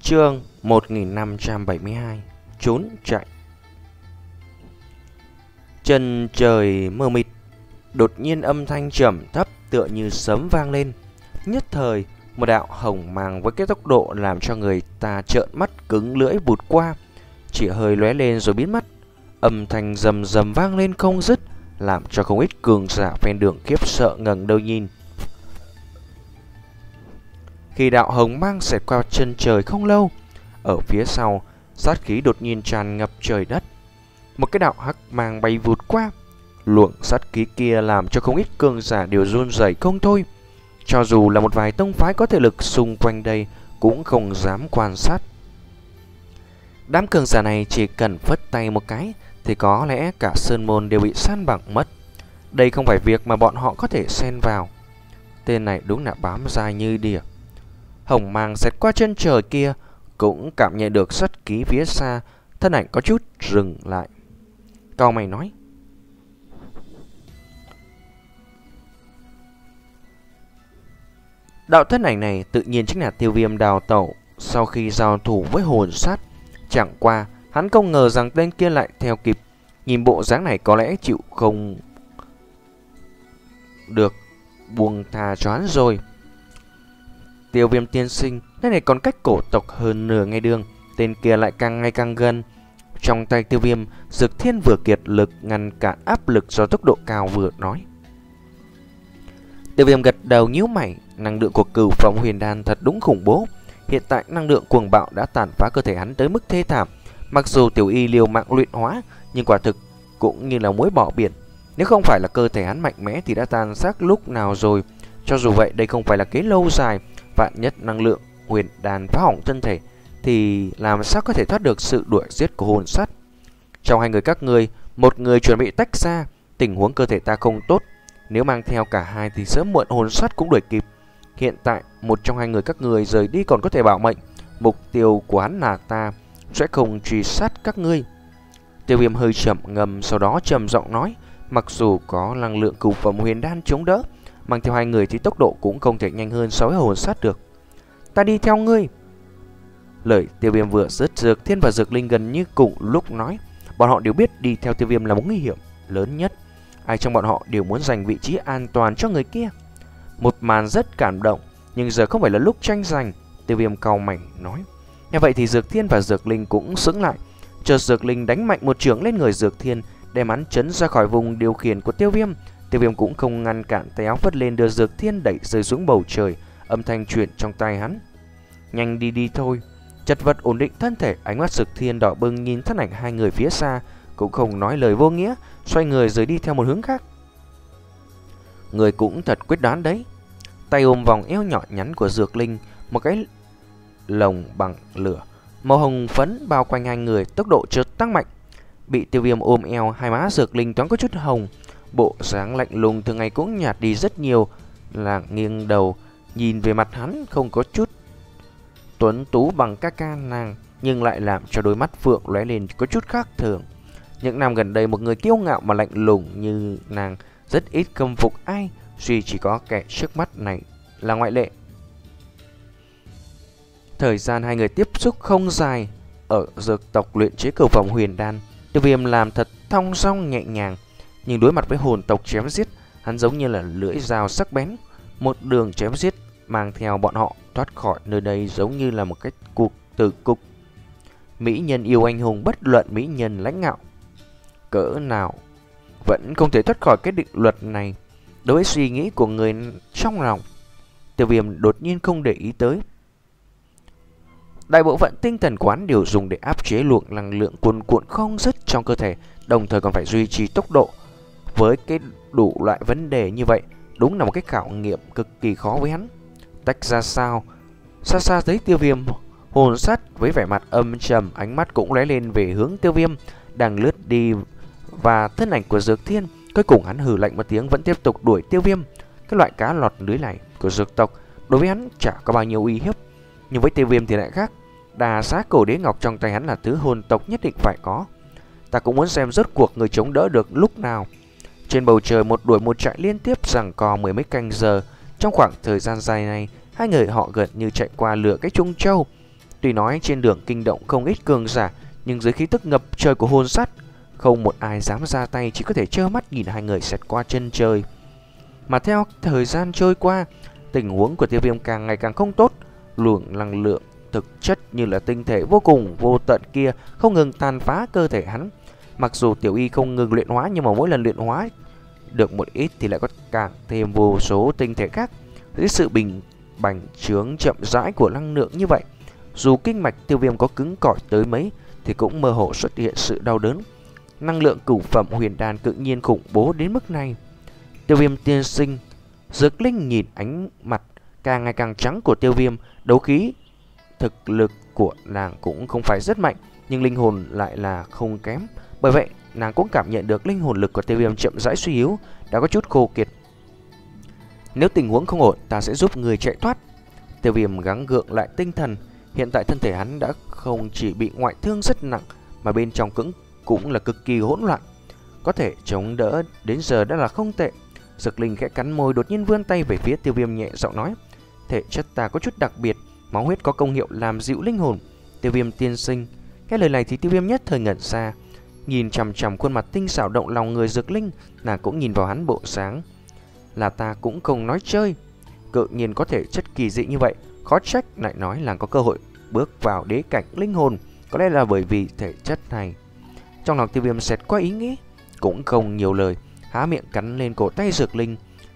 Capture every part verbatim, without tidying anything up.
Chương một nghìn năm trăm bảy mươi hai. Trốn chạy. Chân trời mờ mịt, đột nhiên âm thanh trầm thấp tựa như sấm vang lên. Nhất thời, một đạo hồng mang với cái tốc độ làm cho người ta trợn mắt cứng lưỡi vụt qua, chỉ hơi lóe lên rồi biến mất. Âm thanh rầm rầm vang lên không dứt, làm cho không ít cường giả ven đường khiếp sợ ngẩng đầu nhìn. Khi đạo hồng mang xẹt qua chân trời không lâu, ở phía sau, sát khí đột nhiên tràn ngập trời đất. Một cái đạo hắc mang bay vụt qua. Luồng sát khí kia làm cho không ít cường giả đều run rẩy không thôi. Cho dù là một vài tông phái có thể lực xung quanh đây cũng không dám quan sát. Đám cường giả này chỉ cần phất tay một cái thì có lẽ cả sơn môn đều bị san bằng mất. Đây không phải việc mà bọn họ có thể xen vào. Tên này đúng là bám dai như đỉa. Hồng mang xẹt qua chân trời kia, cũng cảm nhận được sát khí phía xa, thân ảnh có chút dừng lại. Cao mày nói: đạo thân ảnh này tự nhiên chính là Tiêu Viêm đào tẩu sau khi giao thủ với hồn sát. Chẳng qua hắn không ngờ rằng tên kia lại theo kịp. Nhìn bộ dáng này có lẽ chịu không được buông tha cho hắn rồi. Tiêu Viêm tiên sinh, nơi này còn cách cổ tộc hơn nửa ngày đường. Tên kia lại càng ngày càng gần. Trong tay Tiêu Viêm, Dược Thiên vừa kiệt lực ngăn cản áp lực do tốc độ cao vừa nói. Tiêu Viêm gật đầu nhíu mày. Năng lượng của Cửu Phong Huyền Đan thật đúng khủng bố. Hiện tại năng lượng cuồng bạo đã tàn phá cơ thể hắn tới mức thê thảm. Mặc dù tiểu y liều mạng luyện hóa, nhưng quả thực cũng như là muối bỏ biển. Nếu không phải là cơ thể hắn mạnh mẽ thì đã tan xác lúc nào rồi. Cho dù vậy, đây không phải là kế lâu dài. Vạn nhất năng lượng huyền đan phá hỏng thân thể thì làm sao có thể thoát được sự đuổi giết của hồn sắt. Trong hai người các ngươi, một người chuẩn bị tách ra. Tình huống cơ thể ta không tốt, nếu mang theo cả hai thì sớm muộn hồn sắt cũng đuổi kịp. Hiện tại một trong hai người các ngươi rời đi còn có thể bảo mệnh. Mục tiêu của hắn là ta, sẽ không truy sát các ngươi. Tiêu Viêm hơi chậm ngầm, sau đó trầm giọng nói: mặc dù có năng lượng cửu phẩm huyền đan chống đỡ, mang theo hai người thì tốc độ cũng không thể nhanh hơn so với hồn sát được. Ta đi theo ngươi. Lời Tiêu Viêm vừa dứt, Dược Thiên và Dược Linh gần như cùng lúc nói. Bọn họ đều biết đi theo Tiêu Viêm là một nguy hiểm lớn nhất. Ai trong bọn họ đều muốn giành vị trí an toàn cho người kia. Một màn rất cảm động, nhưng giờ không phải là lúc tranh giành. Tiêu Viêm cau mày nói. Như vậy thì Dược Thiên và Dược Linh cũng sững lại. Chợt Dược Linh đánh mạnh một chưởng lên người Dược Thiên, đem hắn chấn ra khỏi vùng điều khiển của Tiêu Viêm. Tiêu Viêm cũng không ngăn cản, tay áo phất lên đưa Dược Thiên đẩy rơi xuống bầu trời. Âm thanh truyền trong tay hắn: nhanh đi đi thôi. Chật vật ổn định thân thể, ánh mắt Dược Thiên đỏ bừng nhìn thân ảnh hai người phía xa, cũng không nói lời vô nghĩa, xoay người rời đi theo một hướng khác. Người cũng thật quyết đoán đấy. Tay ôm vòng eo nhỏ nhắn của Dược Linh, một cái lồng bằng lửa màu hồng phấn bao quanh hai người, tốc độ chợt tăng mạnh. Bị Tiêu Viêm ôm eo, hai má Dược Linh thoáng có chút hồng, bộ dáng lạnh lùng thường ngày cũng nhạt đi rất nhiều. Là nghiêng đầu nhìn về mặt hắn, không có chút tuấn tú bằng ca ca nàng, nhưng lại làm cho đôi mắt phượng lóe lên có chút khác thường. Những năm gần đây, một người kiêu ngạo mà lạnh lùng như nàng rất ít khâm phục ai, duy chỉ có kẻ trước mắt này là ngoại lệ. Thời gian hai người tiếp xúc không dài. Ở dược tộc luyện chế cửu phẩm huyền đan, Tiêu Viêm làm thật thong dong nhẹ nhàng, nhưng đối mặt với hồn tộc chém giết, hắn giống như là lưỡi dao sắc bén, một đường chém giết mang theo bọn họ thoát khỏi nơi đây giống như là một cái cuộc tử cục. Mỹ nhân yêu anh hùng, bất luận mỹ nhân lãnh ngạo cỡ nào vẫn không thể thoát khỏi cái định luật này. Đối với suy nghĩ của người trong lòng, Tiêu Viêm đột nhiên không để ý tới. Đại bộ phận tinh thần quán đều dùng để áp chế luồng năng lượng cuồn cuộn không dứt trong cơ thể, đồng thời còn phải duy trì tốc độ. Với cái đủ loại vấn đề như vậy, đúng là một cái khảo nghiệm cực kỳ khó với hắn. Tách ra sao? Xa xa thấy Tiêu Viêm, hồn sát với vẻ mặt âm trầm, ánh mắt cũng lóe lên về hướng Tiêu Viêm đang lướt đi và thân ảnh của Dược Thiên. Cuối cùng hắn hừ lạnh một tiếng, vẫn tiếp tục đuổi Tiêu Viêm. Cái loại cá lọt lưới này của dược tộc đối với hắn chả có bao nhiêu uy hiếp, nhưng với Tiêu Viêm thì lại khác. Đà xá cổ đế ngọc trong tay hắn là thứ hồn tộc nhất định phải có. Ta cũng muốn xem rốt cuộc người chống đỡ được lúc nào. Trên bầu trời một đuổi một chạy liên tiếp giằng co mười mấy canh giờ. Trong khoảng thời gian dài này, hai người họ gần như chạy qua lửa cái Trung Châu. Tuy nói trên đường kinh động không ít cường giả, nhưng dưới khí tức ngập trời của hồn sắt, không một ai dám ra tay, chỉ có thể trơ mắt nhìn hai người xẹt qua chân trời. Mà theo thời gian trôi qua, tình huống của Tiêu Viêm càng ngày càng không tốt. Luồng năng lượng thực chất như là tinh thể vô cùng vô tận kia không ngừng tàn phá cơ thể hắn. Mặc dù Tiểu Y không ngừng luyện hóa, nhưng mà mỗi lần luyện hóa được một ít thì lại có càng thêm vô số tinh thể khác. Dưới sự bình bành trướng chậm rãi của năng lượng như vậy, dù kinh mạch Tiêu Viêm có cứng cỏi tới mấy thì cũng mơ hồ xuất hiện sự đau đớn. Năng lượng cửu phẩm huyền đan tự nhiên khủng bố đến mức này. Tiêu Viêm tiên sinh, Dược Linh nhìn ánh mặt càng ngày càng trắng của Tiêu Viêm. Đấu khí thực lực của nàng cũng không phải rất mạnh, nhưng linh hồn lại là không kém. Bởi vậy nàng cũng cảm nhận được linh hồn lực của Tiêu Viêm chậm rãi suy yếu, đã có chút khô kiệt. Nếu tình huống không ổn, ta sẽ giúp người chạy thoát. Tiêu Viêm gắng gượng lại tinh thần. Hiện tại thân thể hắn đã không chỉ bị ngoại thương rất nặng, mà bên trong cũng cũng là cực kỳ hỗn loạn. Có thể chống đỡ đến giờ đã là không tệ. Dược Linh khẽ cắn môi, đột nhiên vươn tay về phía Tiêu Viêm, nhẹ giọng nói: thể chất ta có chút đặc biệt, máu huyết có công hiệu làm dịu linh hồn. Tiêu Viêm tiên sinh. Cái lời này thì Tiêu Viêm nhất thời ngẩn ra, nhìn chằm chằm khuôn mặt tinh xảo động lòng người Dược Linh. Nàng cũng nhìn vào hắn bộ sáng là ta cũng không nói chơi, tự nhiên có thể chất kỳ dị như vậy. Khó trách lại nói là có cơ hội bước vào đế cảnh linh hồn, có lẽ là bởi vì thể chất này. Trong lòng Tiêu Viêm xẹt qua ý nghĩ, cũng không nhiều lời, há miệng cắn lên cổ tay Dược Linh.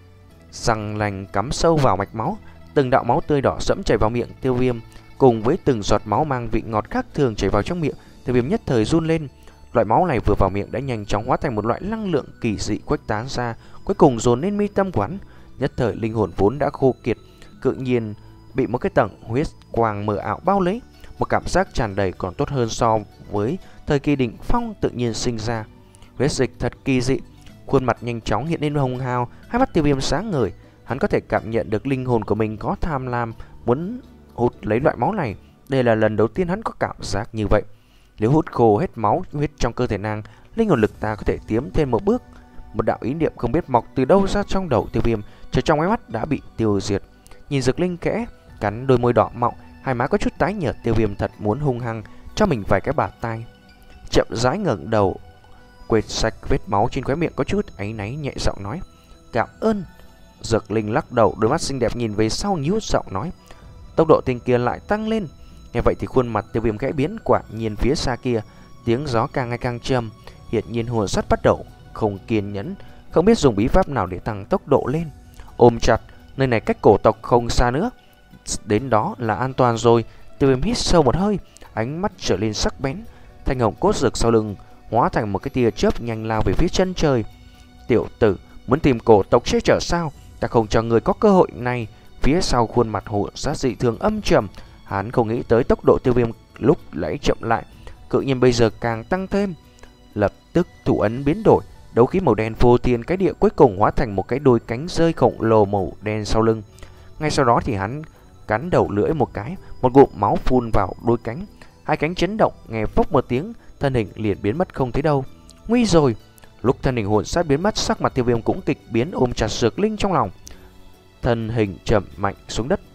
Răng lành cắm sâu vào mạch máu, từng đạo máu tươi đỏ sẫm chảy vào miệng Tiêu Viêm, cùng với từng giọt máu mang vị ngọt khác thường chảy vào trong miệng. Tiêu Viêm nhất thời run lên. Loại máu này vừa vào miệng đã nhanh chóng hóa thành một loại năng lượng kỳ dị khuếch tán ra, cuối cùng dồn lên mi tâm quán. Nhất thời linh hồn vốn đã khô kiệt, tự nhiên bị một cái tầng huyết quang mờ ảo bao lấy. Một cảm giác tràn đầy còn tốt hơn so với thời kỳ đỉnh phong tự nhiên sinh ra. Huyết dịch thật kỳ dị. Khuôn mặt nhanh chóng hiện lên hồng hào, hai mắt Tiêu Viêm sáng ngời. Hắn có thể cảm nhận được linh hồn của mình có tham lam, muốn hút lấy loại máu này. Đây là lần đầu tiên hắn có cảm giác như vậy. Nếu hút khô hết máu huyết trong cơ thể nàng, linh hồn lực ta có thể tiến thêm một bước. Một đạo ý niệm không biết mọc từ đâu ra trong đầu Tiêu Viêm, chờ trong ánh mắt đã bị tiêu diệt. Nhìn Dược Linh kẽ cắn đôi môi đỏ mọng, hai má có chút tái nhợt, Tiêu Viêm thật muốn hung hăng cho mình vài cái bạt tay. Chậm rãi ngẩng đầu, quệt sạch vết máu trên khóe miệng, có chút áy náy nhẹ giọng nói: cảm ơn. Dược Linh lắc đầu, đôi mắt xinh đẹp nhìn về sau, nhíu giọng nói. Tốc độ tên kia lại tăng lên. Nghe vậy thì khuôn mặt Tiêu Viêm khẽ biến, quả nhiên phía xa kia tiếng gió càng ngày càng trầm, hiện nhiên hồn sắt bắt đầu không kiên nhẫn, không biết dùng bí pháp nào để tăng tốc độ lên. Ôm chặt, nơi này cách cổ tộc không xa nữa, đến đó là an toàn rồi. Tiêu Viêm hít sâu một hơi, ánh mắt trở lên sắc bén. Thanh hồng cốt dược sau lưng hóa thành một cái tia chớp nhanh lao về phía chân trời. Tiểu tử, muốn tìm cổ tộc che chở sao? Ta không cho người có cơ hội này. Phía sau khuôn mặt hồn sát dị thường âm trầm. Hắn không nghĩ tới tốc độ Tiêu Viêm lúc lấy chậm lại, tự nhiên bây giờ càng tăng thêm. Lập tức thủ ấn biến đổi, đấu khí màu đen vô tiền cái địa cuối cùng hóa thành một cái đôi cánh rơi khổng lồ màu đen sau lưng. Ngay sau đó thì hắn cắn đầu lưỡi một cái, một ngụm máu phun vào đôi cánh. Hai cánh chấn động, nghe phốc một tiếng, thân hình liền biến mất không thấy đâu. Nguy rồi! Lúc thân hình hồn sát biến mất, sắc mặt Tiêu Viêm cũng kịch biến, ôm chặt Dược Linh trong lòng. Thân hình chậm mạnh xuống đất.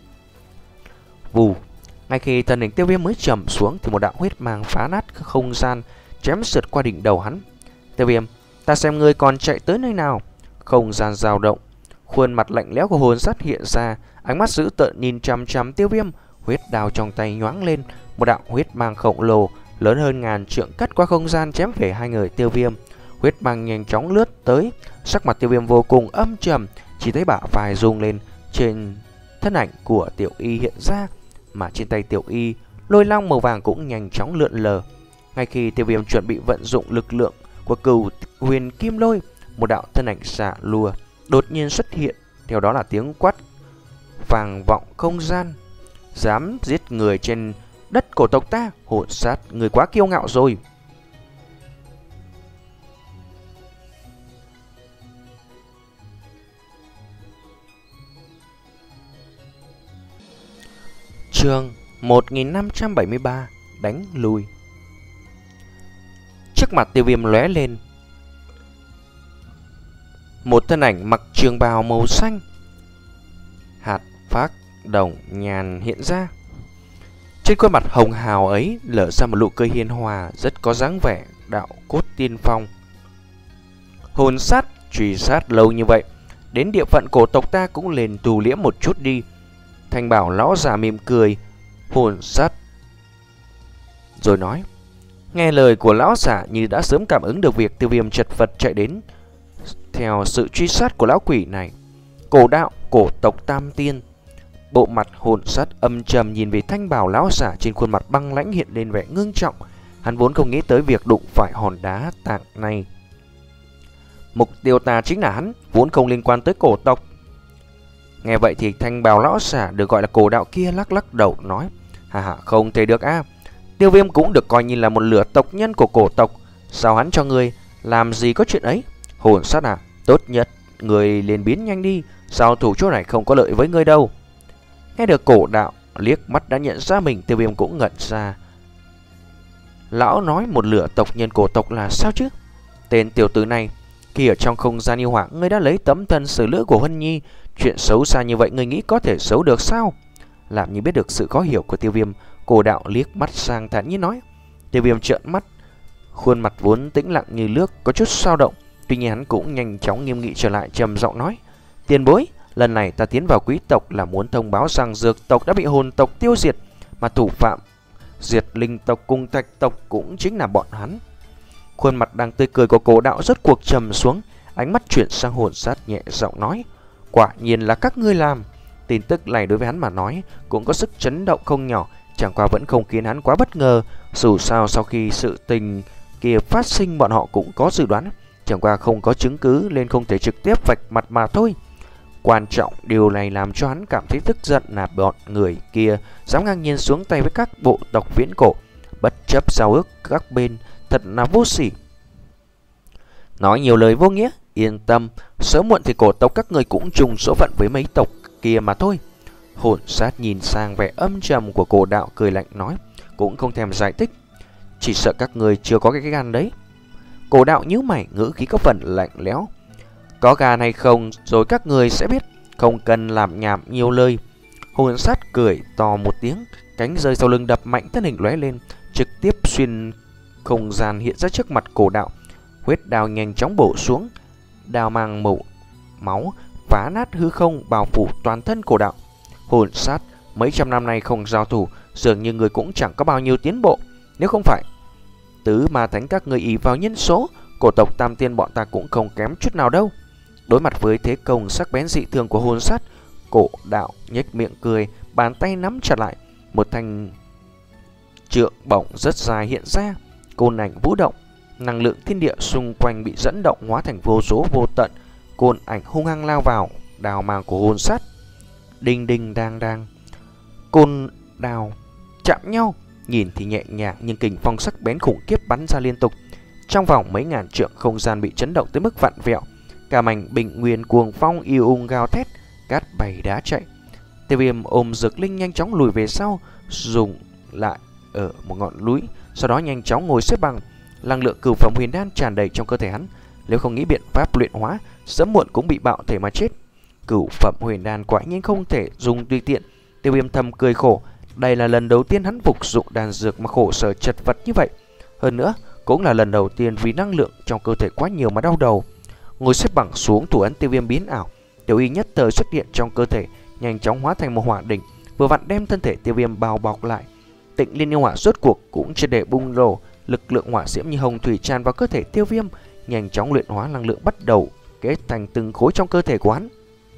Vù! Ngay khi thân hình Tiêu Viêm mới chậm xuống thì một đạo huyết mang phá nát không gian, chém sượt qua đỉnh đầu hắn. Tiêu Viêm, ta xem ngươi còn chạy tới nơi nào? Không gian dao động, khuôn mặt lạnh lẽo của hồn sát hiện ra, ánh mắt dữ tợn nhìn chằm chằm Tiêu Viêm. Huyết đao trong tay nhoáng lên, một đạo huyết mang khổng lồ lớn hơn ngàn trượng cắt qua không gian chém về hai người Tiêu Viêm. Huyết mang nhanh chóng lướt tới, sắc mặt Tiêu Viêm vô cùng âm trầm, chỉ thấy bả vai rung lên, trên thân ảnh của Tiểu Y hiện ra, mà trên tay Tiểu Y lôi long màu vàng cũng nhanh chóng lượn lờ. Ngay khi Tiêu Viêm chuẩn bị vận dụng lực lượng của Cửu Huyền Kim Lôi, một đạo thân ảnh xạ lùa đột nhiên xuất hiện, theo đó là tiếng quát vang vọng không gian: dám giết người trên đất cổ tộc ta, hỗn sát, người quá kiêu ngạo rồi. Chương một nghìn năm trăm bảy mươi ba, đánh lui. Trước mặt Tiêu Viêm lóe lên một thân ảnh mặc trường bào màu xanh, hạt phác đồng nhàn hiện ra. Trên khuôn mặt hồng hào ấy lở ra một nụ cười hiền hòa, rất có dáng vẻ đạo cốt tiên phong. Hồn sát truy sát lâu như vậy, đến địa phận cổ tộc ta cũng lên tù liễm một chút đi. Thanh Bảo lão già mỉm cười, hồn sát rồi nói. Nghe lời của lão giả như đã sớm cảm ứng được việc Tiêu Viêm chật vật chạy đến theo sự truy sát của lão quỷ này. Cổ đạo cổ tộc Tam Tiên. Bộ mặt hồn sát âm trầm nhìn về Thanh Bảo lão giả, trên khuôn mặt băng lãnh hiện lên vẻ ngưng trọng. Hắn vốn không nghĩ tới việc đụng phải hòn đá tảng này. Mục tiêu ta chính là hắn, vốn không liên quan tới cổ tộc. Nghe vậy thì Thanh Bảo lão giả được gọi là cổ đạo kia lắc lắc đầu nói. Hà hà, không thể được a. À. Tiêu Viêm cũng được coi như là một lửa tộc nhân của cổ tộc, sao hắn cho ngươi làm gì có chuyện ấy? Hồn sát à, tốt nhất người liền biến nhanh đi, sao thủ chỗ này không có lợi với ngươi đâu. Nghe được cổ đạo liếc mắt đã nhận ra mình, Tiêu Viêm cũng ngẩn ra. Lão nói một lửa tộc nhân cổ tộc là sao chứ? Tên tiểu tử này, khi ở trong không gian yêu hỏa, ngươi đã lấy tấm thân xử lữ của Huân Nhi, chuyện xấu xa như vậy ngươi nghĩ có thể xấu được sao? Làm như biết được sự khó hiểu của Tiêu Viêm, cổ đạo liếc mắt sang thản nhiên nói. Tiêu Viêm trợn mắt, khuôn mặt vốn tĩnh lặng như nước có chút dao động, tuy nhiên hắn cũng nhanh chóng nghiêm nghị trở lại, trầm giọng nói: Tiền bối, lần này ta tiến vào quý tộc là muốn thông báo rằng dược tộc đã bị hồn tộc tiêu diệt, mà thủ phạm diệt linh tộc cùng thạch tộc cũng chính là bọn hắn. Khuôn mặt đang tươi cười của cổ đạo rốt cuộc trầm xuống, ánh mắt chuyển sang hồn sát, nhẹ giọng nói: Quả nhiên là các ngươi làm. Tin tức này đối với hắn mà nói cũng có sức chấn động không nhỏ, chẳng qua vẫn không khiến hắn quá bất ngờ. Dù sao sau khi sự tình kia phát sinh, bọn họ cũng có dự đoán, chẳng qua không có chứng cứ nên không thể trực tiếp vạch mặt mà thôi. Quan trọng điều này làm cho hắn cảm thấy tức giận là bọn người kia dám ngang nhiên xuống tay với các bộ tộc viễn cổ, bất chấp giao ước các bên, thật là vô sỉ. Nói nhiều lời vô nghĩa, yên tâm, sớm muộn thì cổ tộc các người cũng chung số phận với mấy tộc kia mà thôi. Hồn sát nhìn sang vẻ âm trầm của cổ đạo, cười lạnh nói, cũng không thèm giải thích. Chỉ sợ các người chưa có cái gan đấy. Cổ đạo nhíu mày, ngữ khí có phần lạnh lẽo. Có gan hay không rồi các người sẽ biết, không cần làm nhảm nhiều lời. Hồn sát cười to một tiếng, cánh rơi sau lưng đập mạnh, thân hình lóe lên, trực tiếp xuyên không gian hiện ra trước mặt cổ đạo. Huyết đao nhanh chóng bổ xuống, đao mang màu máu phá nát hư không, bao phủ toàn thân cổ đạo. Hồn sát, mấy trăm năm nay không giao thủ, dường như người cũng chẳng có bao nhiêu tiến bộ. Nếu không phải tứ ma thánh các người ỷ vào nhân số, cổ tộc Tam Tiên bọn ta cũng không kém chút nào đâu. Đối mặt với thế công sắc bén dị thường của hồn sát, cổ đạo nhếch miệng cười, bàn tay nắm chặt lại, một thanh trượng bổng rất dài hiện ra, côn ảnh vũ động, năng lượng thiên địa xung quanh bị dẫn động hóa thành vô số vô tận, côn ảnh hung hăng lao vào đào màng của hồn sát. Đinh đinh đang đang, côn đào chạm nhau, nhìn thì nhẹ nhàng nhưng kình phong sắc bén khủng khiếp bắn ra liên tục. Trong vòng mấy ngàn trượng, không gian bị chấn động tới mức vặn vẹo, cả mảnh bình nguyên cuồng phong yêu ung gào thét, cát bay đá chạy. Tiêu Viêm ôm Dược Linh nhanh chóng lùi về sau, dùng lại ở một ngọn núi, sau đó nhanh chóng ngồi xếp bằng. Năng lượng cửu phẩm huyền đan tràn đầy trong cơ thể hắn, nếu không nghĩ biện pháp luyện hóa, sớm muộn cũng bị bạo thể mà chết. Cửu phẩm huyền đan quả nhiên không thể dùng tùy tiện. Tiêu Viêm thầm cười khổ, đây là lần đầu tiên hắn phục dụng đan dược mà khổ sở chật vật như vậy. Hơn nữa, cũng là lần đầu tiên vì năng lượng trong cơ thể quá nhiều mà đau đầu. Ngồi xếp bằng xuống, thủ ấn Tiêu Viêm biến ảo, tiểu y nhất thời xuất hiện trong cơ thể, nhanh chóng hóa thành một hỏa đỉnh, vừa vặn đem thân thể Tiêu Viêm bao bọc lại. Tịnh Liên yêu hỏa rốt cuộc cũng triệt để bùng nổ, lực lượng hỏa diễm như hồng thủy tràn vào cơ thể Tiêu Viêm, nhanh chóng luyện hóa năng lượng bắt đầu kết thành từng khối trong cơ thể của hắn.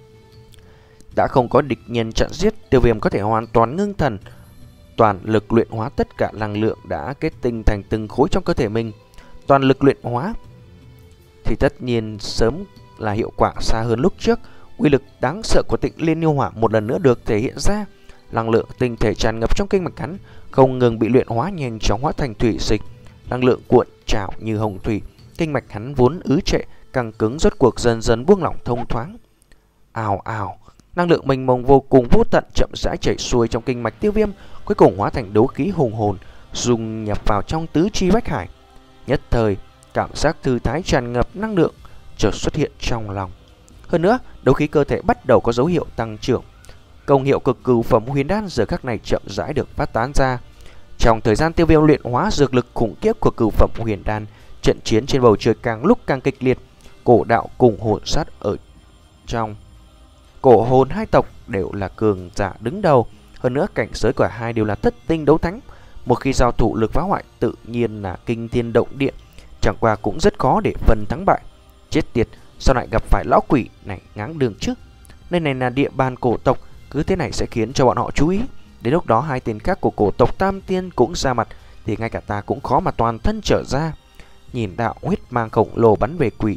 Đã không có địch nhân chặn giết, Tiêu Viêm có thể hoàn toàn ngưng thần, toàn lực luyện hóa tất cả năng lượng đã kết tinh thành từng khối trong cơ thể mình. Toàn lực luyện hóa thì tất nhiên sớm là hiệu quả xa hơn lúc trước. Uy lực đáng sợ của Tịnh Liên yêu hỏa một lần nữa được thể hiện ra. Năng lượng tinh thể tràn ngập trong kinh mạch hắn, không ngừng bị luyện hóa, nhanh chóng hóa thành thủy dịch. Năng lượng cuộn trào như hồng thủy, kinh mạch hắn vốn ứ trệ căng cứng rốt cuộc dần dần buông lỏng thông thoáng. Ào ào, năng lượng mênh mông vô cùng vô tận chậm rãi chảy xuôi trong kinh mạch Tiêu Viêm, cuối cùng hóa thành đấu khí hùng hồn, dung nhập vào trong tứ chi bách hải. Nhất thời, cảm giác thư thái tràn ngập năng lượng chợt xuất hiện trong lòng. Hơn nữa, đấu khí cơ thể bắt đầu có dấu hiệu tăng trưởng. Công hiệu cực cửu phẩm huyền đan giờ khắc này chậm rãi được phát tán ra. Trong thời gian Tiêu Viêm luyện hóa dược lực khủng khiếp của cửu phẩm huyền đan, trận chiến trên bầu trời càng lúc càng kịch liệt. Cổ đạo cùng hồn sát ở trong cổ hồn hai tộc đều là cường giả đứng đầu, hơn nữa cảnh giới của hai đều là thất tinh đấu thánh. Một khi giao thủ, lực phá hoại tự nhiên là kinh thiên động địa, chẳng qua cũng rất khó để phân thắng bại. Chết tiệt, sau lại gặp phải lão quỷ này ngáng đường trước. Nơi này là địa bàn cổ tộc, cứ thế này sẽ khiến cho bọn họ chú ý. Đến lúc đó hai tên khác của cổ tộc Tam Tiên cũng ra mặt, thì ngay cả ta cũng khó mà toàn thân trở ra. Nhìn đạo huyết mang khổng lồ bắn về quỷ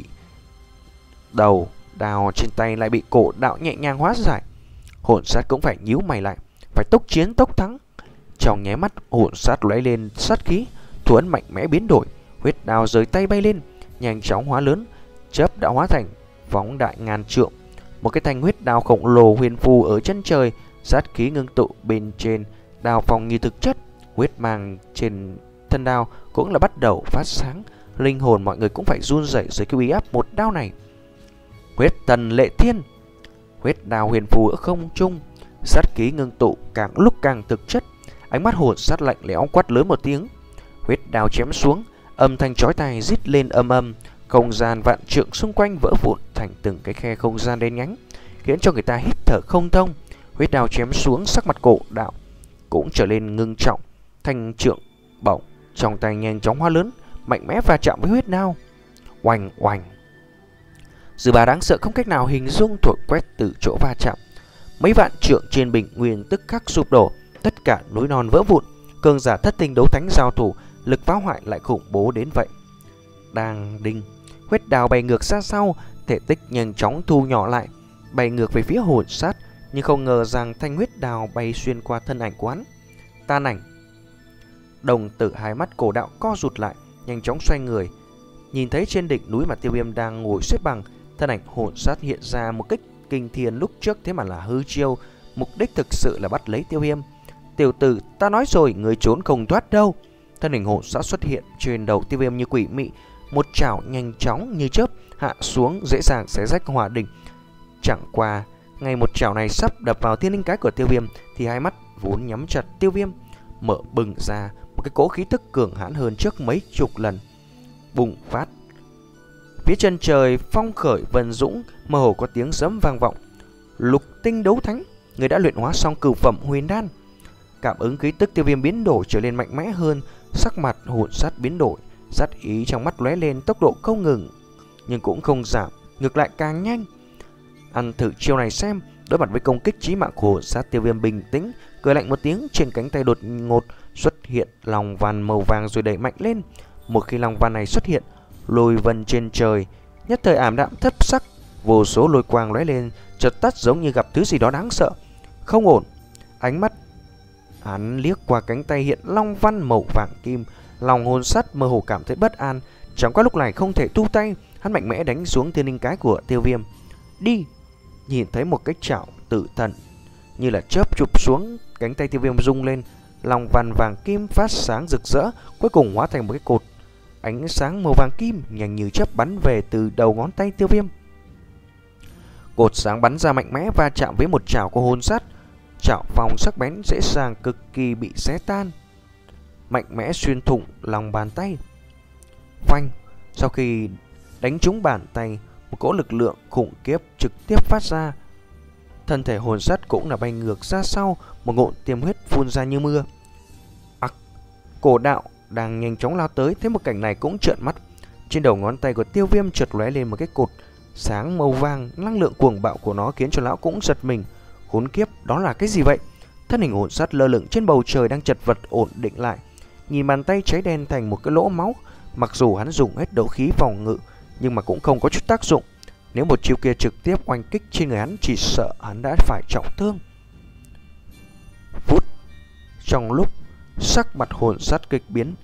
đầu, đào trên tay lại bị cổ đạo nhẹ nhàng hóa giải. Hồn sát cũng phải nhíu mày lại, phải tốc chiến tốc thắng. Trong nháy mắt, hồn sát lóe lên sát khí, thủ ấn mạnh mẽ biến đổi, huyết đào rời tay bay lên, nhanh chóng hóa lớn, chớp đã hóa thành phóng đại ngàn trượng. Một cái thanh huyết đào khổng lồ huyền phù ở chân trời, sát khí ngưng tụ bên trên đào phong như thực chất. Huyết mang trên thân đao cũng là bắt đầu phát sáng, linh hồn mọi người cũng phải run rẩy dưới cái uy áp một đao này. Huyết tần lệ thiên, huyết đào huyền phù ở không trung, sát khí ngưng tụ càng lúc càng thực chất. Ánh mắt hồn sát lạnh lẽo quát lớn một tiếng, huyết đào chém xuống, âm thanh chói tai rít lên âm âm, không gian vạn trượng xung quanh vỡ vụn thành từng cái khe không gian đen nhánh, khiến cho người ta hít thở không thông. Huyết đào chém xuống, sắc mặt cổ đạo cũng trở nên ngưng trọng, thanh trượng bổng trong tay nhanh chóng hóa lớn, mạnh mẽ va chạm với huyết đao. Oanh oanh, dư ba đáng sợ không cách nào hình dung thổi quét từ chỗ va chạm. Mấy vạn trượng trên bình nguyên tức khắc sụp đổ, tất cả núi non vỡ vụn. Cường giả thất tinh đấu thánh giao thủ, lực phá hoại lại khủng bố đến vậy. Đang đinh, huyết đào bay ngược ra sau, thể tích nhanh chóng thu nhỏ lại, bay ngược về phía hồn sát. Nhưng không ngờ rằng thanh huyết đào bay xuyên qua thân ảnh quán. Tan ảnh. Đồng tử hai mắt cổ đạo co rụt lại, nhanh chóng xoay người. Nhìn thấy trên đỉnh núi mà Tiêu Viêm đang ngồi xếp bằng, thân ảnh hồn sát hiện ra một cách kinh thiên lúc trước thế mà là hư chiêu, mục đích thực sự là bắt lấy Tiêu Viêm. Tiểu tử, ta nói rồi, người trốn không thoát đâu. Thân hình hồn sát xuất hiện trên đầu Tiêu Viêm như quỷ mị, một chảo nhanh chóng như chớp hạ xuống, dễ dàng xé rách hỏa đỉnh. Chẳng qua ngay một chảo này sắp đập vào thiên linh cái của Tiêu Viêm, thì hai mắt vốn nhắm chặt Tiêu Viêm mở bừng ra, một cái cỗ khí tức cường hãn hơn trước mấy chục lần bùng phát. Phía chân trời phong khởi vân dũng, mơ hồ có tiếng sấm vang vọng. Lục tinh đấu thánh, người đã luyện hóa xong cửu phẩm huyền đan. Cảm ứng khí tức Tiêu Viêm biến đổi trở nên mạnh mẽ hơn, sắc mặt hồn sát biến đổi, sát ý trong mắt lóe lên, tốc độ không ngừng nhưng cũng không giảm, ngược lại càng nhanh. Ăn thử chiêu này xem. Đối mặt với công kích chí mạng của hồn sát, Tiêu Viêm bình tĩnh cười lạnh một tiếng, trên cánh tay đột ngột xuất hiện lòng văn màu vàng rồi đẩy mạnh lên. Một khi lòng văn này xuất hiện, lôi vân trên trời nhất thời ảm đạm thất sắc, vô số lôi quang lóe lên chợt tắt, giống như gặp thứ gì đó đáng sợ. Không ổn. Ánh mắt hắn liếc qua cánh tay hiện long văn màu vàng kim, lòng hồn sát mơ hồ cảm thấy bất an. Chẳng qua lúc này không thể thu tay, hắn mạnh mẽ đánh xuống thiên linh cái của Tiêu Viêm. Đi. Nhìn thấy một cái chảo tử thần như là chớp chụp xuống, cánh tay Tiêu Viêm rung lên, lòng văn vàng kim phát sáng rực rỡ, cuối cùng hóa thành một cái cột ánh sáng màu vàng kim nhanh như chớp bắn về từ đầu ngón tay Tiêu Viêm. Cột sáng bắn ra mạnh mẽ va chạm với một chảo của hồn sát, chảo vòng sắc bén dễ dàng cực kỳ bị xé tan, mạnh mẽ xuyên thủng lòng bàn tay. Phanh. Sau khi đánh trúng bàn tay, một cỗ lực lượng khủng khiếp trực tiếp phát ra, thân thể hồn sát cũng là bay ngược ra sau, một ngụm tiêm huyết phun ra như mưa. Ặc, cổ đạo đang nhanh chóng lao tới, thấy một cảnh này cũng trợn mắt. Trên đầu ngón tay của Tiêu Viêm chợt lóe lên một cái cột sáng màu vàng, năng lượng cuồng bạo của nó khiến cho lão cũng giật mình. Khốn kiếp, đó là cái gì vậy? Thân hình hồn sát lơ lửng trên bầu trời đang chật vật ổn định lại, nhìn bàn tay cháy đen thành một cái lỗ máu. Mặc dù hắn dùng hết đấu khí phòng ngự, nhưng mà cũng không có chút tác dụng. Nếu một chiêu kia trực tiếp oanh kích trên người hắn, chỉ sợ hắn đã phải trọng thương. Phút. Trong lúc sắc mặt hồn sát kịch biến,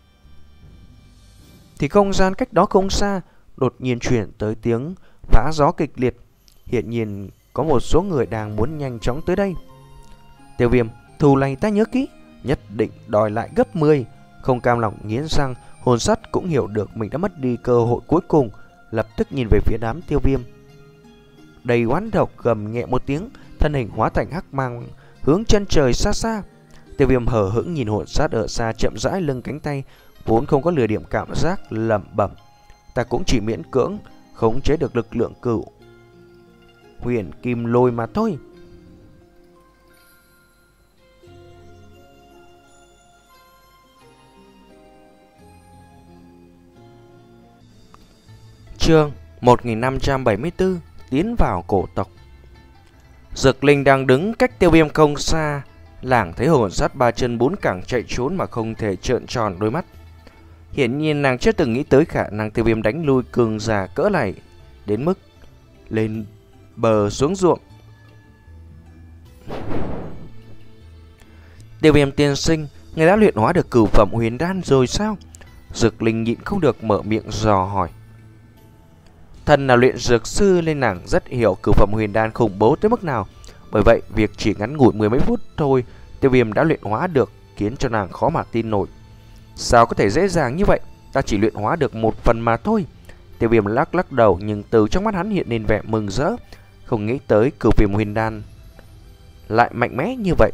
thì không gian cách đó không xa đột nhiên chuyển tới tiếng phá gió kịch liệt. Hiện nhiên có một số người đang muốn nhanh chóng tới đây. Tiêu Viêm, thù này ta nhớ kỹ, nhất định đòi lại gấp mười. Không cam lòng nghiến răng, hồn sát cũng hiểu được mình đã mất đi cơ hội cuối cùng, lập tức nhìn về phía đám Tiêu Viêm đầy oán độc, gầm nhẹ một tiếng, thân hình hóa thành hắc mang hướng chân trời xa xa. Tiêu Viêm hờ hững nhìn hồn sát ở xa chậm rãi lưng cánh tay, vốn không có lừa điểm cảm giác, lẩm bẩm: ta cũng chỉ miễn cưỡng khống chế được lực lượng cửu huyền kim lôi mà thôi. Chương một nghìn năm trăm bảy mươi tư: Tiến vào cổ tộc. Dược Linh đang đứng cách Tiêu Viêm không xa, lảng thấy hồn sát ba chân bốn cẳng chạy trốn mà không thể trợn tròn đôi mắt. Hiển nhiên nàng chưa từng nghĩ tới khả năng Tiêu Viêm đánh lui cường giả cỡ này đến mức lên bờ xuống ruộng. Tiêu Viêm tiên sinh, người đã luyện hóa được cửu phẩm huyền đan rồi sao? Dược Linh nhịn không được mở miệng dò hỏi. Thân là luyện dược sư nên nàng rất hiểu cửu phẩm huyền đan khủng bố tới mức nào. Bởi vậy việc chỉ ngắn ngủi mười mấy phút thôi, Tiêu Viêm đã luyện hóa được, khiến cho nàng khó mà tin nổi. Sao có thể dễ dàng như vậy? Ta chỉ luyện hóa được một phần mà thôi. Tiêu Viêm lắc lắc đầu, nhưng từ trong mắt hắn hiện lên vẻ mừng rỡ. Không nghĩ tới cửu phẩm huyền đan lại mạnh mẽ như vậy.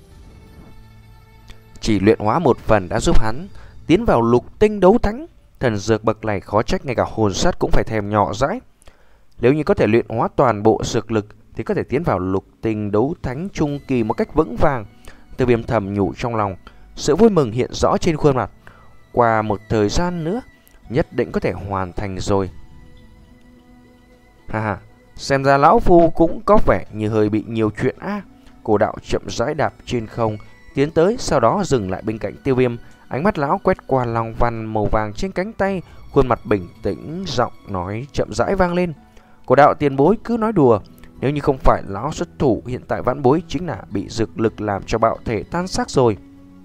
Chỉ luyện hóa một phần đã giúp hắn tiến vào lục tinh đấu thánh. Thần dược bậc này khó trách ngay cả hồn sát cũng phải thèm nhỏ dãi. Nếu như có thể luyện hóa toàn bộ dược lực thì có thể tiến vào lục tinh đấu thánh trung kỳ một cách vững vàng. Tiêu Viêm thầm nhủ trong lòng, sự vui mừng hiện rõ trên khuôn mặt. Qua một thời gian nữa nhất định có thể hoàn thành rồi. Ha ha, xem ra lão phu cũng có vẻ như hơi bị nhiều chuyện a. À, Cổ Đạo chậm rãi đạp trên không tiến tới, sau đó dừng lại bên cạnh Tiêu Viêm. Ánh mắt lão quét qua long văn màu vàng trên cánh tay, khuôn mặt bình tĩnh, giọng nói chậm rãi vang lên. Cổ Đạo tiền bối cứ nói đùa, nếu như không phải lão xuất thủ, hiện tại vãn bối chính là bị dược lực làm cho bạo thể tan xác rồi.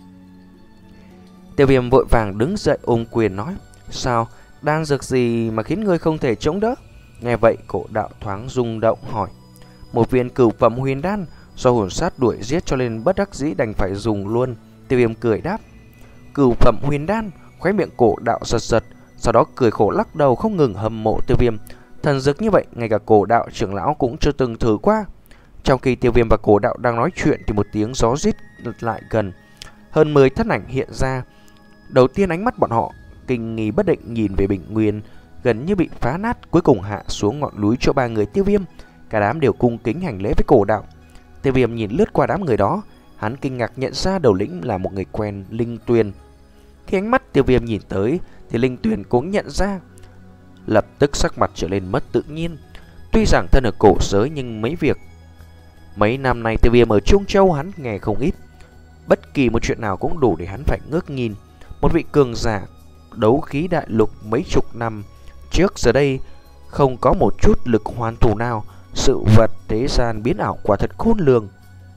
Tiêu Viêm vội vàng đứng dậy ôm quyền nói: sao, đan dược gì mà khiến ngươi không thể chống đỡ? Nghe vậy Cổ Đạo thoáng rung động hỏi: một viên cửu phẩm huyền đan, do hồn sát đuổi giết cho nên bất đắc dĩ đành phải dùng luôn. Tiêu Viêm cười đáp: cửu phẩm huyền đan? Khóe miệng Cổ Đạo giật giật, sau đó cười khổ lắc đầu không ngừng hâm mộ Tiêu Viêm. Thần dược như vậy ngay cả Cổ Đạo trưởng lão cũng chưa từng thử qua. Trong khi Tiêu Viêm và Cổ Đạo đang nói chuyện thì một tiếng gió rít lại gần. Hơn mười thân ảnh hiện ra. Đầu tiên ánh mắt bọn họ kinh nghi bất định nhìn về bình nguyên gần như bị phá nát, cuối cùng hạ xuống ngọn núi cho ba người Tiêu Viêm. Cả đám đều cung kính hành lễ với Cổ Đạo. Tiêu Viêm nhìn lướt qua đám người đó, hắn kinh ngạc nhận ra đầu lĩnh là một người quen, Linh Tuyền. Khi ánh mắt Tiêu Viêm nhìn tới thì Linh Tuyền cũng nhận ra, lập tức sắc mặt trở nên mất tự nhiên. Tuy rằng thân ở cổ giới nhưng mấy việc mấy năm nay Tiêu Viêm ở Trung Châu hắn nghe không ít. Bất kỳ một chuyện nào cũng đủ để hắn phải ngước nhìn. Một vị cường giả đấu khí đại lục mấy chục năm trước giờ đây không có một chút lực hoàn thủ nào. Sự vật thế gian biến ảo quả thật khôn lường.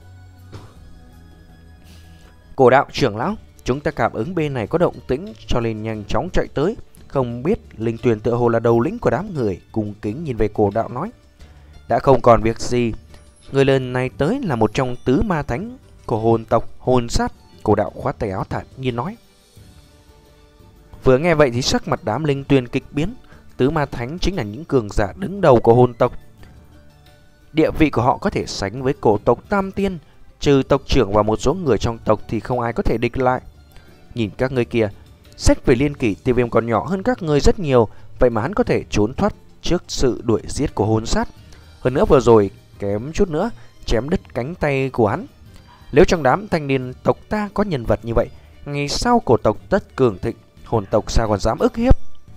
Cổ Đạo trưởng lão, chúng ta cảm ứng bên này có động tĩnh cho nên nhanh chóng chạy tới. Không biết Linh Tuyền tựa hồ là đầu lĩnh của đám người, cung kính nhìn về Cổ Đạo nói: đã không còn việc gì, người lần này tới là một trong tứ ma thánh của hồn tộc Hồn Sát. Cổ Đạo khoát tay áo thản nhiên nói. Vừa nghe vậy thì sắc mặt đám Linh Tuyền kịch biến. Tứ ma thánh chính là những cường giả đứng đầu của hồn tộc. Địa vị của họ có thể sánh với cổ tộc Tam Tiên. Trừ tộc trưởng và một số người trong tộc thì không ai có thể địch lại. Nhìn các ngươi kia, xét về liên kỷ Tiêu Viêm còn nhỏ hơn các ngươi rất nhiều, vậy mà hắn có thể trốn thoát trước sự đuổi giết của Hồn Sát. Hơn nữa vừa rồi kém chút nữa chém đứt cánh tay của hắn. Nếu trong đám thanh niên tộc ta có nhân vật như vậy, ngày sau cổ tộc tất cường thịnh, hồn tộc sao còn dám ức hiếp.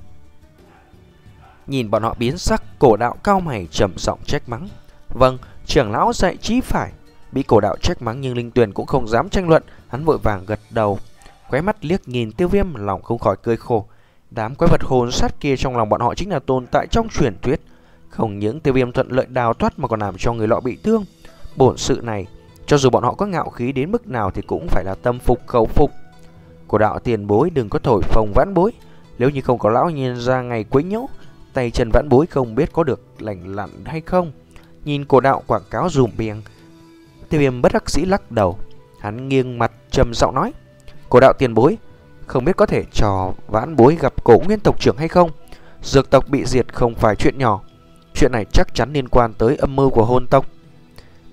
Nhìn bọn họ biến sắc, Cổ Đạo cao mày trầm giọng trách mắng. Vâng, trưởng lão dạy chí phải. Bị Cổ Đạo trách mắng nhưng Linh Tuyền cũng không dám tranh luận, hắn vội vàng gật đầu. Khóe mắt liếc nhìn Tiêu Viêm, lòng không khỏi cười khổ. Đám quái vật hồn sát kia trong lòng bọn họ chính là tồn tại trong truyền thuyết. Không những Tiêu Viêm thuận lợi đào thoát mà còn làm cho người lọ bị thương. Bổn sự này, cho dù bọn họ có ngạo khí đến mức nào thì cũng phải là tâm phục khẩu phục. Cổ Đạo tiền bối đừng có thổi phồng vãn bối. Nếu như không có lão nhìn ra ngày quấy nhiễu, tay chân vãn bối không biết có được lành lặn hay không. Nhìn Cổ Đạo quảng cáo dùm beng, Tiêu Viêm bất đắc dĩ lắc đầu. Hắn nghiêng mặt trầm giọng nói: Cổ Đạo tiền bối, không biết có thể cho vãn bối gặp Cổ Nguyên tộc trưởng hay không? Dược tộc bị diệt không phải chuyện nhỏ, chuyện này chắc chắn liên quan tới âm mưu của hồn tộc.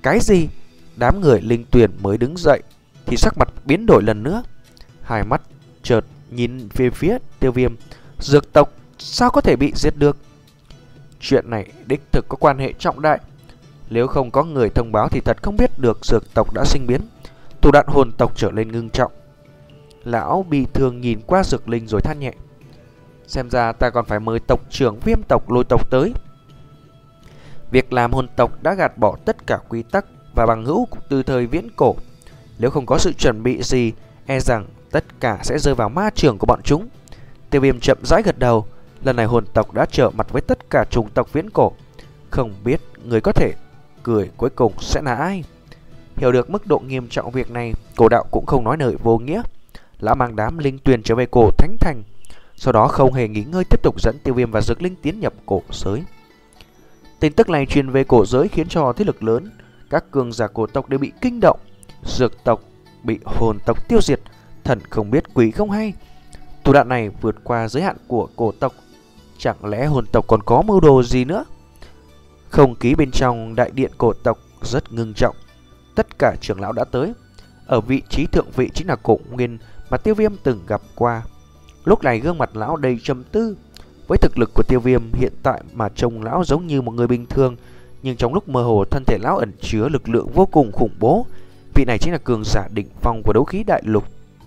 Cái gì? Đám người Linh Tuyền mới đứng dậy thì sắc mặt biến đổi lần nữa. Hai mắt chợt nhìn về phía Tiêu Viêm. Dược tộc sao có thể bị giết được? Chuyện này đích thực có quan hệ trọng đại. Nếu không có người thông báo thì thật không biết được dược tộc đã sinh biến. Thủ đoạn hồn tộc trở lên ngưng trọng. Lão bị thương nhìn qua Dược Linh rồi than nhẹ. Xem ra ta còn phải mời tộc trưởng Viêm tộc Lôi tộc tới. Việc làm hồn tộc đã gạt bỏ tất cả quy tắc và bằng hữu từ thời viễn cổ. Nếu không có sự chuẩn bị gì, e rằng tất cả sẽ rơi vào ma trường của bọn chúng. Tiêu Viêm chậm rãi gật đầu. Lần này hồn tộc đã trở mặt với tất cả chủng tộc viễn cổ. Không biết người có thể cười cuối cùng sẽ là ai. Hiểu được mức độ nghiêm trọng việc này, Cổ Đạo cũng không nói lời vô nghĩa. Lão mang đám Linh Tuyền trở về Cổ Thánh Thành. Sau đó không hề nghỉ ngơi, tiếp tục dẫn Tiêu Viêm và Dược Linh tiến nhập cổ giới. Tin tức này truyền về cổ giới khiến cho thế lực lớn, các cường giả cổ tộc đều bị kinh động. Dược tộc bị hồn tộc tiêu diệt, thần không biết quỷ không hay. Thủ đoạn này vượt qua giới hạn của cổ tộc. Chẳng lẽ hồn tộc còn có mưu đồ gì nữa? Không khí bên trong đại điện cổ tộc rất ngưng trọng. Tất cả trưởng lão đã tới. Ở vị trí thượng vị chính là Cổ Nguyên mà Tiêu Viêm từng gặp qua. Lúc này gương mặt lão đầy trầm tư. Với thực lực của Tiêu Viêm hiện tại mà trông lão giống như một người bình thường, nhưng trong lúc mơ hồ thân thể lão ẩn chứa lực lượng vô cùng khủng bố. Vị này chính là cường giả đỉnh phong của đấu khí đại lục.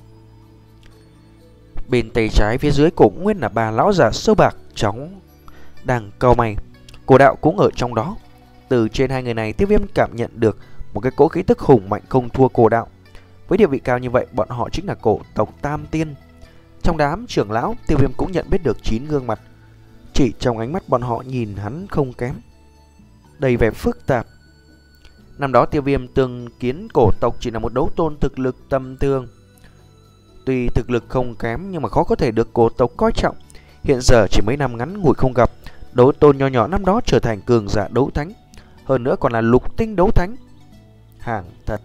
Bên tay trái phía dưới Cổ Nguyên là ba lão già sâu bạc chóng đang cau mày. Cổ Đạo cũng ở trong đó. Từ trên hai người này, Tiêu Viêm cảm nhận được một cái cỗ khí tức hùng mạnh không thua Cổ Đạo. Với địa vị cao như vậy, bọn họ chính là cổ tộc Tam Tiên. Trong đám trưởng lão, Tiêu Viêm cũng nhận biết được chín gương mặt. Chỉ trong ánh mắt bọn họ nhìn hắn không kém, đầy vẻ phức tạp. Năm đó Tiêu Viêm từng kiến cổ tộc chỉ là một đấu tôn thực lực tầm thường. Tuy thực lực không kém nhưng mà khó có thể được cổ tộc coi trọng. Hiện giờ chỉ mấy năm ngắn ngủi không gặp, đấu tôn nhỏ nhỏ năm đó trở thành cường giả đấu thánh, hơn nữa còn là lục tinh đấu thánh. Hàng thật,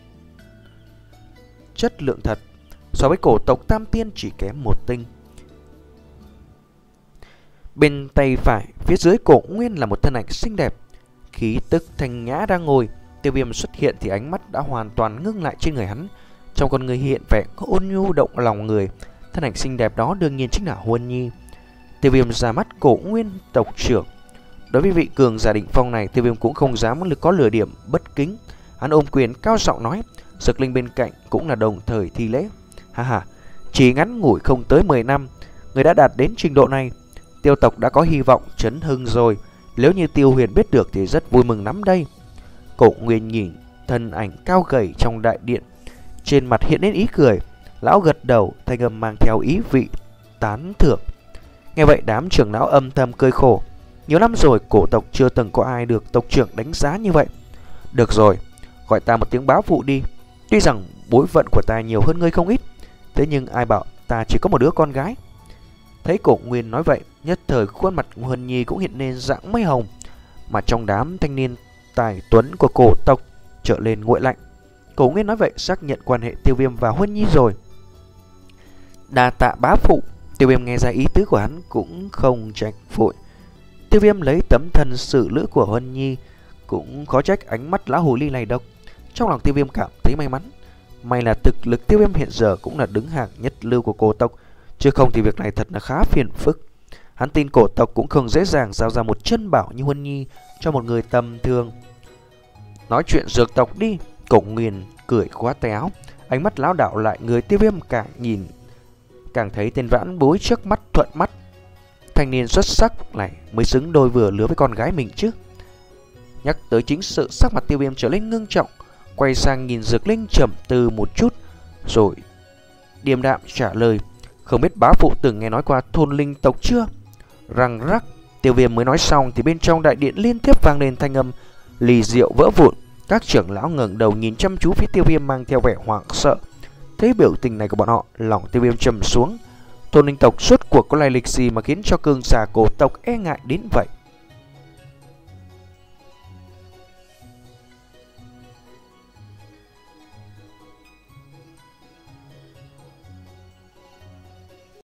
chất lượng thật. So với cổ tộc Tam Tiên chỉ kém một tinh. Bên tay phải phía dưới Cổ Nguyên là một thân ảnh xinh đẹp, khí tức thanh nhã đang ngồi. Tiêu Viêm xuất hiện thì ánh mắt đã hoàn toàn ngưng lại trên người hắn. Trong con người hiện vẻ ôn nhu động lòng người. Thân ảnh xinh đẹp đó đương nhiên chính là Huân Nhi. Tiêu Viêm ra mắt Cổ Nguyên tộc trưởng. Đối với vị cường giả đỉnh phong này, Tiêu Viêm cũng không dám có lừa điểm bất kính. Hắn ôm quyền cao giọng nói. Dược Linh bên cạnh cũng là đồng thời thi lễ. Ha ha, chỉ ngắn ngủi không tới mười năm, người đã đạt đến trình độ này. Tiêu tộc đã có hy vọng chấn hưng rồi. Nếu như Tiêu Huyền biết được thì rất vui mừng lắm đây. Cổ Nguyên nhìn thân ảnh cao gầy trong đại điện, trên mặt hiện lên ý cười. Lão gật đầu, thanh âm mang theo ý vị tán thưởng. Nghe vậy đám trưởng lão âm thầm cười khổ. Nhiều năm rồi cổ tộc chưa từng có ai được tộc trưởng đánh giá như vậy. Được rồi, gọi ta một tiếng bá phụ đi. Tuy rằng bối phận của ta nhiều hơn ngươi không ít, thế nhưng ai bảo ta chỉ có một đứa con gái. Thấy Cổ Nguyên nói vậy, nhất thời khuôn mặt Huân Nhi cũng hiện lên dạng mây hồng. Mà trong đám thanh niên tài tuấn của cổ tộc trở lên nguội lạnh. Cổ Nguyên nói vậy xác nhận quan hệ Tiêu Viêm và Huân Nhi rồi. Đa tạ bá phụ. Tiêu Viêm nghe ra ý tứ của hắn cũng không trách vội. Tiêu Viêm lấy tấm thân xử lữ của Huân Nhi, cũng khó trách ánh mắt lão hồ ly này độc. Trong lòng Tiêu Viêm cảm thấy may mắn. May là thực lực Tiêu Viêm hiện giờ cũng là đứng hàng nhất lưu của cổ tộc, chứ không thì việc này thật là khá phiền phức. Hắn tin cổ tộc cũng không dễ dàng giao ra một chân bảo như Huân Nhi cho một người tầm thường. Nói chuyện dược tộc đi. Cổ Nguyên cười quá tay áo. Ánh mắt lão đạo lại người. Tiêu Viêm càng nhìn càng thấy tên vãn bối trước mắt thuận mắt. Thanh niên xuất sắc này mới xứng đôi vừa lứa với con gái mình chứ. Nhắc tới chính sự, sắc mặt Tiêu Viêm trở lên ngưng trọng, quay sang nhìn Dược Linh trầm tư một chút, rồi điềm đạm trả lời. Không biết bá phụ từng nghe nói qua thôn linh tộc chưa? Răng rắc. Tiêu Viêm mới nói xong thì bên trong đại điện liên tiếp vang lên thanh âm lì rượu vỡ vụn. Các trưởng lão ngẩng đầu nhìn chăm chú phía Tiêu Viêm mang theo vẻ hoảng sợ. Thấy biểu tình này của bọn họ, lòng Tiêu Viêm trầm xuống. Thôn linh tộc suốt cuộc có lai lịch gì mà khiến cho cường giả cổ tộc e ngại đến vậy?